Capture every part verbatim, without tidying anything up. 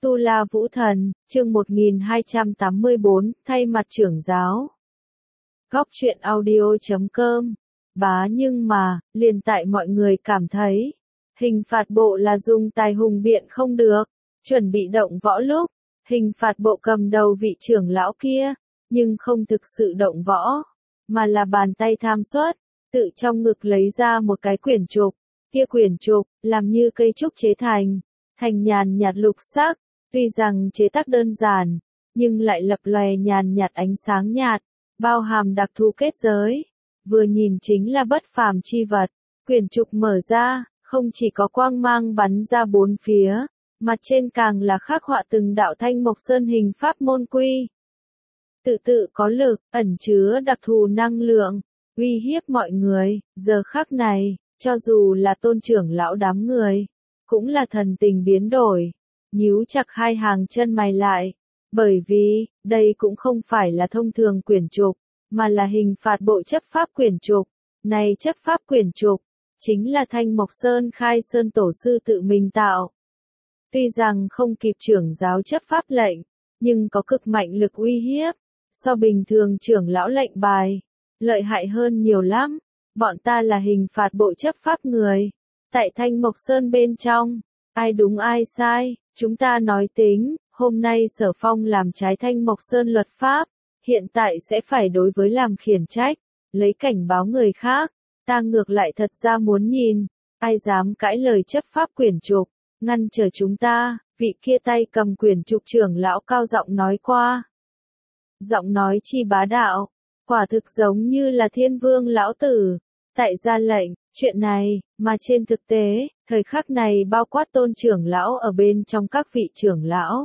Tu La Vũ Thần, chương một nghìn hai trăm tám mươi bốn, thay mặt trưởng giáo. Góc truyện audio chấm com. Bá nhưng mà, liền tại mọi người cảm thấy, hình phạt bộ là dùng tài hùng biện không được, chuẩn bị động võ lúc, hình phạt bộ cầm đầu vị trưởng lão kia, nhưng không thực sự động võ, mà là bàn tay tham suất, tự trong ngực lấy ra một cái quyển trục, kia quyển trục, làm như cây trúc chế thành, thành nhàn nhạt lục sắc, tuy rằng chế tác đơn giản, nhưng lại lập lòe nhàn nhạt ánh sáng nhạt, bao hàm đặc thù kết giới, vừa nhìn chính là bất phàm chi vật. Quyển trục mở ra, không chỉ có quang mang bắn ra bốn phía, mặt trên càng là khắc họa từng đạo thanh mộc sơn hình pháp môn quy. Tự tự có lực, ẩn chứa đặc thù năng lượng, uy hiếp mọi người. Giờ khắc này, cho dù là tôn trưởng lão đám người, cũng là thần tình biến đổi, nhíu chặt hai hàng chân mày lại, bởi vì, đây cũng không phải là thông thường quyển trục, mà là hình phạt bộ chấp pháp quyển trục. Này chấp pháp quyển trục, chính là Thanh Mộc Sơn Khai Sơn Tổ sư tự mình tạo. Tuy rằng không kịp trưởng giáo chấp pháp lệnh, nhưng có cực mạnh lực uy hiếp, so bình thường trưởng lão lệnh bài, lợi hại hơn nhiều lắm. Bọn ta là hình phạt bộ chấp pháp người, tại Thanh Mộc Sơn bên trong, ai đúng ai sai, chúng ta nói tính. Hôm nay Sở Phong làm trái Thanh Mộc Sơn luật pháp, hiện tại sẽ phải đối với làm khiển trách, lấy cảnh báo người khác. Ta ngược lại thật ra muốn nhìn, ai dám cãi lời chấp pháp quyển trục, ngăn trở chúng ta. Vị kia tay cầm quyển trục trưởng lão cao giọng nói qua. Giọng nói chi bá đạo, quả thực giống như là thiên vương lão tử, tại ra lệnh, chuyện này, mà trên thực tế, thời khắc này bao quát tôn trưởng lão ở bên trong các vị trưởng lão.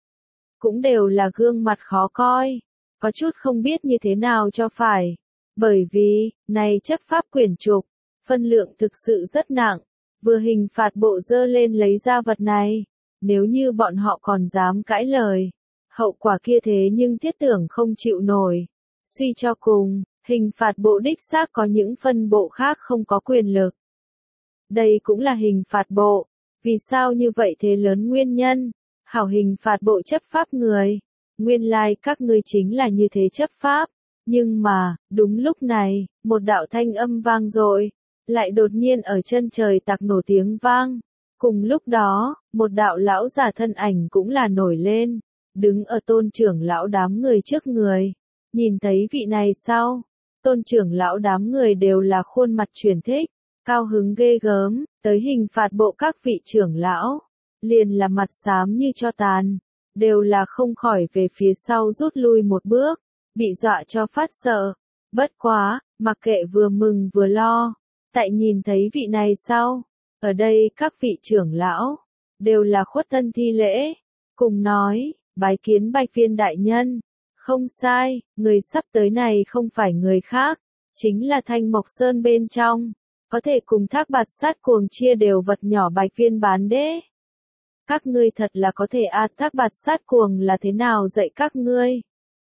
Cũng đều là gương mặt khó coi, có chút không biết như thế nào cho phải, bởi vì, này chấp pháp quyển trục, phân lượng thực sự rất nặng, vừa hình phạt bộ dơ lên lấy ra vật này, nếu như bọn họ còn dám cãi lời, hậu quả kia thế nhưng thiết tưởng không chịu nổi. Suy cho cùng, hình phạt bộ đích xác có những phân bộ khác không có quyền lực. Đây cũng là hình phạt bộ, vì sao như vậy thế lớn nguyên nhân. Hảo hình phạt bộ chấp pháp người, nguyên lai các ngươi chính là như thế chấp pháp, nhưng mà, đúng lúc này, một đạo thanh âm vang dội, lại đột nhiên ở chân trời tạc nổ tiếng vang. Cùng lúc đó, một đạo lão già thân ảnh cũng là nổi lên, đứng ở tôn trưởng lão đám người trước người. Nhìn thấy vị này sau, tôn trưởng lão đám người đều là khuôn mặt truyền thích, cao hứng ghê gớm, tới hình phạt bộ các vị trưởng lão, liền là mặt xám như cho tàn, đều là không khỏi về phía sau rút lui một bước, bị dọa cho phát sợ. Bất quá, mặc kệ vừa mừng vừa lo, tại nhìn thấy vị này sau, ở đây các vị trưởng lão, đều là khuất thân thi lễ, cùng nói, bái kiến Bạch Viên đại nhân. Không sai, người sắp tới này không phải người khác, chính là Thanh Mộc Sơn bên trong, có thể cùng Thác Bạt Sát Cuồng chia đều vật nhỏ Bạch Viên bán đế. Các ngươi thật là có thể a, Thác Bạt Sát Cuồng là thế nào dạy các ngươi?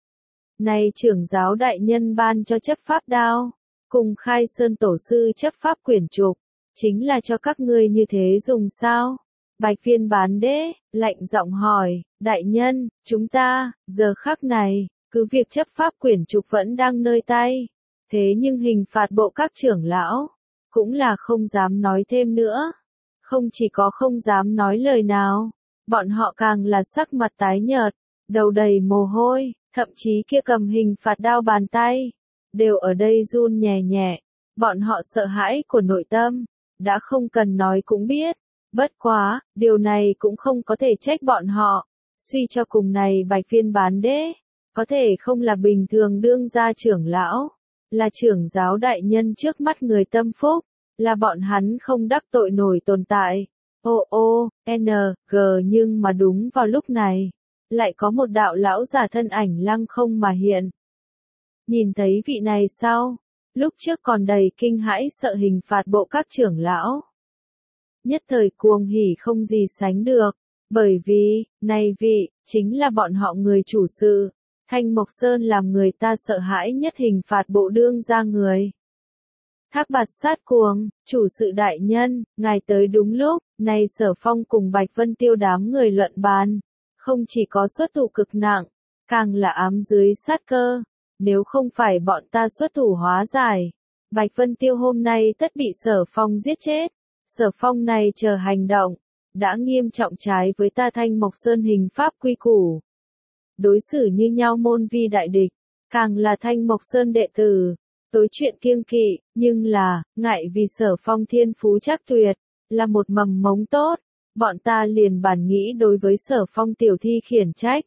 Này trưởng giáo đại nhân ban cho chấp pháp đao, cùng Khai Sơn Tổ sư chấp pháp quyển trục, chính là cho các ngươi như thế dùng sao? Bạch Viên bán đế, lạnh giọng hỏi, đại nhân, chúng ta, giờ khắc này, cứ việc chấp pháp quyển trục vẫn đang nơi tay, thế nhưng hình phạt bộ các trưởng lão, cũng là không dám nói thêm nữa. Không chỉ có không dám nói lời nào, bọn họ càng là sắc mặt tái nhợt, đầu đầy mồ hôi, thậm chí kia cầm hình phạt đao bàn tay, đều ở đây run nhẹ nhẹ, bọn họ sợ hãi của nội tâm, đã không cần nói cũng biết. Bất quá, điều này cũng không có thể trách bọn họ, suy cho cùng này Bạch Viên bán đế, có thể không là bình thường đương gia trưởng lão, là trưởng giáo đại nhân trước mắt người tâm phúc, là bọn hắn không đắc tội nổi tồn tại. Ô ô, N, G nhưng mà đúng vào lúc này, lại có một đạo lão già thân ảnh lăng không mà hiện. Nhìn thấy vị này sau, lúc trước còn đầy kinh hãi sợ hình phạt bộ các trưởng lão. Nhất thời cuồng hỉ không gì sánh được, bởi vì, này vị, chính là bọn họ người chủ sự, Thanh Mộc Sơn làm người ta sợ hãi nhất hình phạt bộ đương ra người. Thác Bạt Sát Cuồng, chủ sự đại nhân, ngài tới đúng lúc, này Sở Phong cùng Bạch Vân Tiêu đám người luận bàn, không chỉ có xuất thủ cực nặng, càng là ám dưới sát cơ. Nếu không phải bọn ta xuất thủ hóa giải, Bạch Vân Tiêu hôm nay tất bị Sở Phong giết chết. Sở Phong này chờ hành động, đã nghiêm trọng trái với ta Thanh Mộc Sơn hình pháp quy củ. Đối xử như nhau môn vi đại địch, càng là Thanh Mộc Sơn đệ tử, tối chuyện kiêng kỵ, nhưng là, ngại vì Sở Phong thiên phú chắc tuyệt, là một mầm mống tốt, bọn ta liền bản nghĩ đối với Sở Phong tiểu thi khiển trách.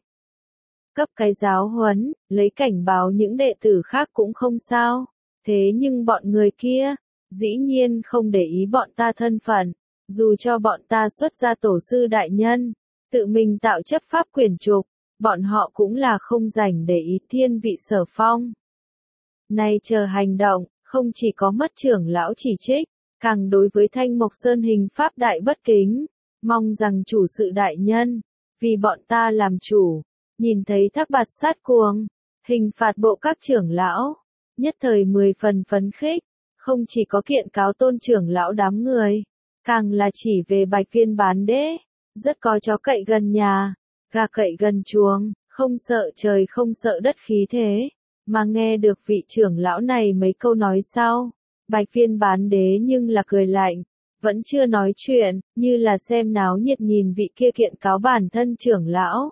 Cấp cái giáo huấn, lấy cảnh báo những đệ tử khác cũng không sao, thế nhưng bọn người kia, dĩ nhiên không để ý bọn ta thân phận, dù cho bọn ta xuất ra tổ sư đại nhân, tự mình tạo chấp pháp quyền trục, bọn họ cũng là không rảnh để ý thiên vị Sở Phong. Nay chờ hành động, không chỉ có mất trưởng lão chỉ trích, càng đối với Thanh Mộc Sơn hình pháp đại bất kính, mong rằng chủ sự đại nhân, vì bọn ta làm chủ, nhìn thấy Thác Bạt sát cuồng, hình phạt bộ các trưởng lão, nhất thời mười phần phấn khích, không chỉ có kiện cáo tôn trưởng lão đám người, càng là chỉ về Bạch Viên bán đế, rất có chó cậy gần nhà, gà cậy gần chuồng, không sợ trời không sợ đất khí thế, mà nghe được vị trưởng lão này mấy câu nói sau, Bạch Viên bán đế nhưng là cười lạnh, vẫn chưa nói chuyện, như là xem náo nhiệt nhìn vị kia kiện cáo bản thân trưởng lão.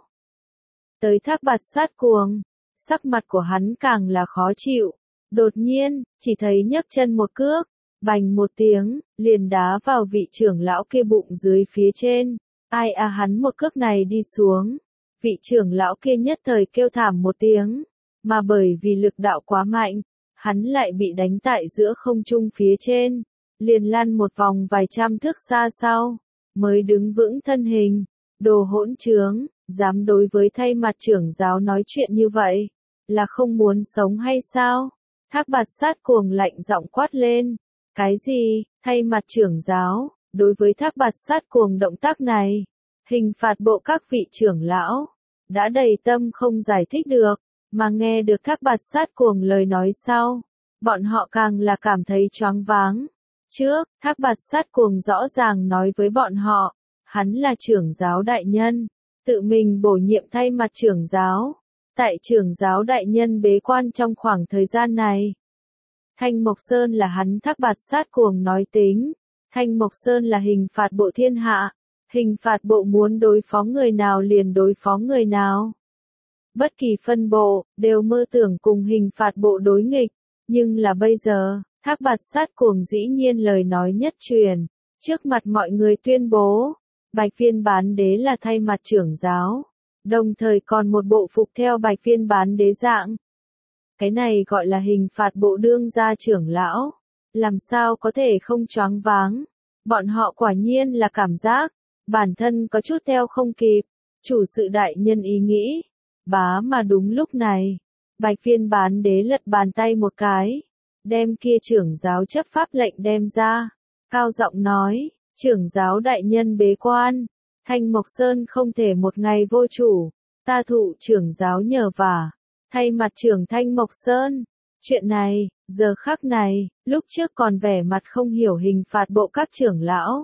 Tới Thác Bạt sát cuồng, sắc mặt của hắn càng là khó chịu, đột nhiên, chỉ thấy nhấc chân một cước, bành một tiếng, liền đá vào vị trưởng lão kia bụng dưới phía trên, ai à hắn một cước này đi xuống, vị trưởng lão kia nhất thời kêu thảm một tiếng, mà bởi vì lực đạo quá mạnh, hắn lại bị đánh tại giữa không trung phía trên, liền lăn một vòng vài trăm thước xa sau, mới đứng vững thân hình, đồ hỗn trướng, dám đối với thay mặt trưởng giáo nói chuyện như vậy, là không muốn sống hay sao? Thác Bạt sát cuồng lạnh giọng quát lên, cái gì, thay mặt trưởng giáo, đối với Thác Bạt sát cuồng động tác này, hình phạt bộ các vị trưởng lão, đã đầy tâm không giải thích được, mà nghe được Thác Bạt sát cuồng lời nói sau, bọn họ càng là cảm thấy choáng váng. Trước, Thác Bạt sát cuồng rõ ràng nói với bọn họ, hắn là trưởng giáo đại nhân, tự mình bổ nhiệm thay mặt trưởng giáo. Tại trưởng giáo đại nhân bế quan trong khoảng thời gian này, Thanh Mộc Sơn là hắn Thác Bạt sát cuồng nói tính, Thanh Mộc Sơn là hình phạt bộ thiên hạ, hình phạt bộ muốn đối phó người nào liền đối phó người nào. Bất kỳ phân bộ, đều mơ tưởng cùng hình phạt bộ đối nghịch, nhưng là bây giờ, Thác Bạt sát cuồng dĩ nhiên lời nói nhất truyền, trước mặt mọi người tuyên bố, Bạch Viên bán đế là thay mặt trưởng giáo, đồng thời còn một bộ phục theo Bạch Viên bán đế dạng. Cái này gọi là hình phạt bộ đương gia trưởng lão, làm sao có thể không choáng váng, bọn họ quả nhiên là cảm giác, bản thân có chút theo không kịp, chủ sự đại nhân ý nghĩ, bá mà đúng lúc này, Bạch Viên bán đế lật bàn tay một cái, đem kia trưởng giáo chấp pháp lệnh đem ra, cao giọng nói, trưởng giáo đại nhân bế quan, Thanh Mộc Sơn không thể một ngày vô chủ, ta thụ trưởng giáo nhờ vả, thay mặt trưởng Thanh Mộc Sơn. Chuyện này, giờ khắc này, lúc trước còn vẻ mặt không hiểu hình phạt bộ các trưởng lão.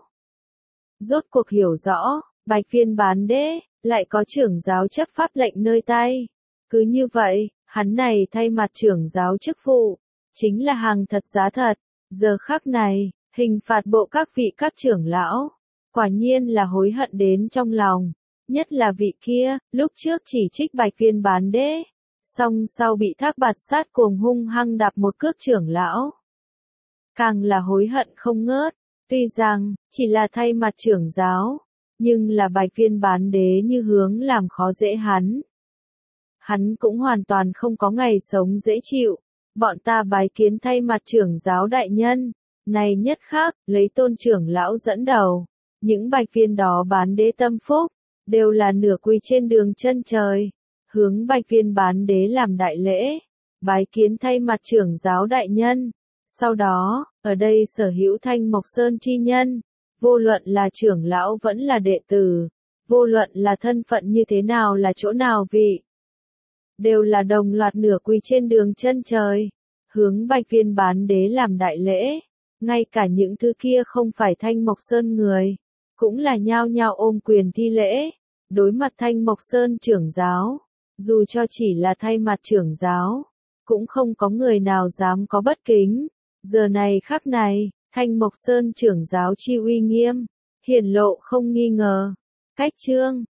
Rốt cuộc hiểu rõ, Bạch Viên bán đế, lại có trưởng giáo chấp pháp lệnh nơi tay. Cứ như vậy, hắn này thay mặt trưởng giáo chức vụ, chính là hàng thật giá thật. Giờ khắc này, hình phạt bộ các vị các trưởng lão, quả nhiên là hối hận đến trong lòng. Nhất là vị kia, lúc trước chỉ trích Bạch Viên bán đế, song sau bị Thác Bạt sát cuồng hung hăng đạp một cước trưởng lão. Càng là hối hận không ngớt, tuy rằng, chỉ là thay mặt trưởng giáo, nhưng là Bạch Viên bán đế như hướng làm khó dễ hắn. Hắn cũng hoàn toàn không có ngày sống dễ chịu, bọn ta bái kiến thay mặt trưởng giáo đại nhân, này nhất khác, lấy tôn trưởng lão dẫn đầu, những Bạch Viên đó bán đế tâm phúc, đều là nửa quỳ trên đường chân trời, hướng Bạch Viên bán đế làm đại lễ, bái kiến thay mặt trưởng giáo đại nhân. Sau đó, ở đây sở hữu Thanh Mộc Sơn chi nhân, vô luận là trưởng lão vẫn là đệ tử, vô luận là thân phận như thế nào là chỗ nào vị, đều là đồng loạt nửa quỳ trên đường chân trời, hướng Bạch Viên bán đế làm đại lễ, ngay cả những thứ kia không phải Thanh Mộc Sơn người, cũng là nhao nhao ôm quyền thi lễ. Đối mặt Thanh Mộc Sơn trưởng giáo, dù cho chỉ là thay mặt trưởng giáo, cũng không có người nào dám có bất kính. Giờ này khắc này, Thanh Mộc Sơn trưởng giáo chi uy nghiêm, hiển lộ không nghi ngờ. Cách chương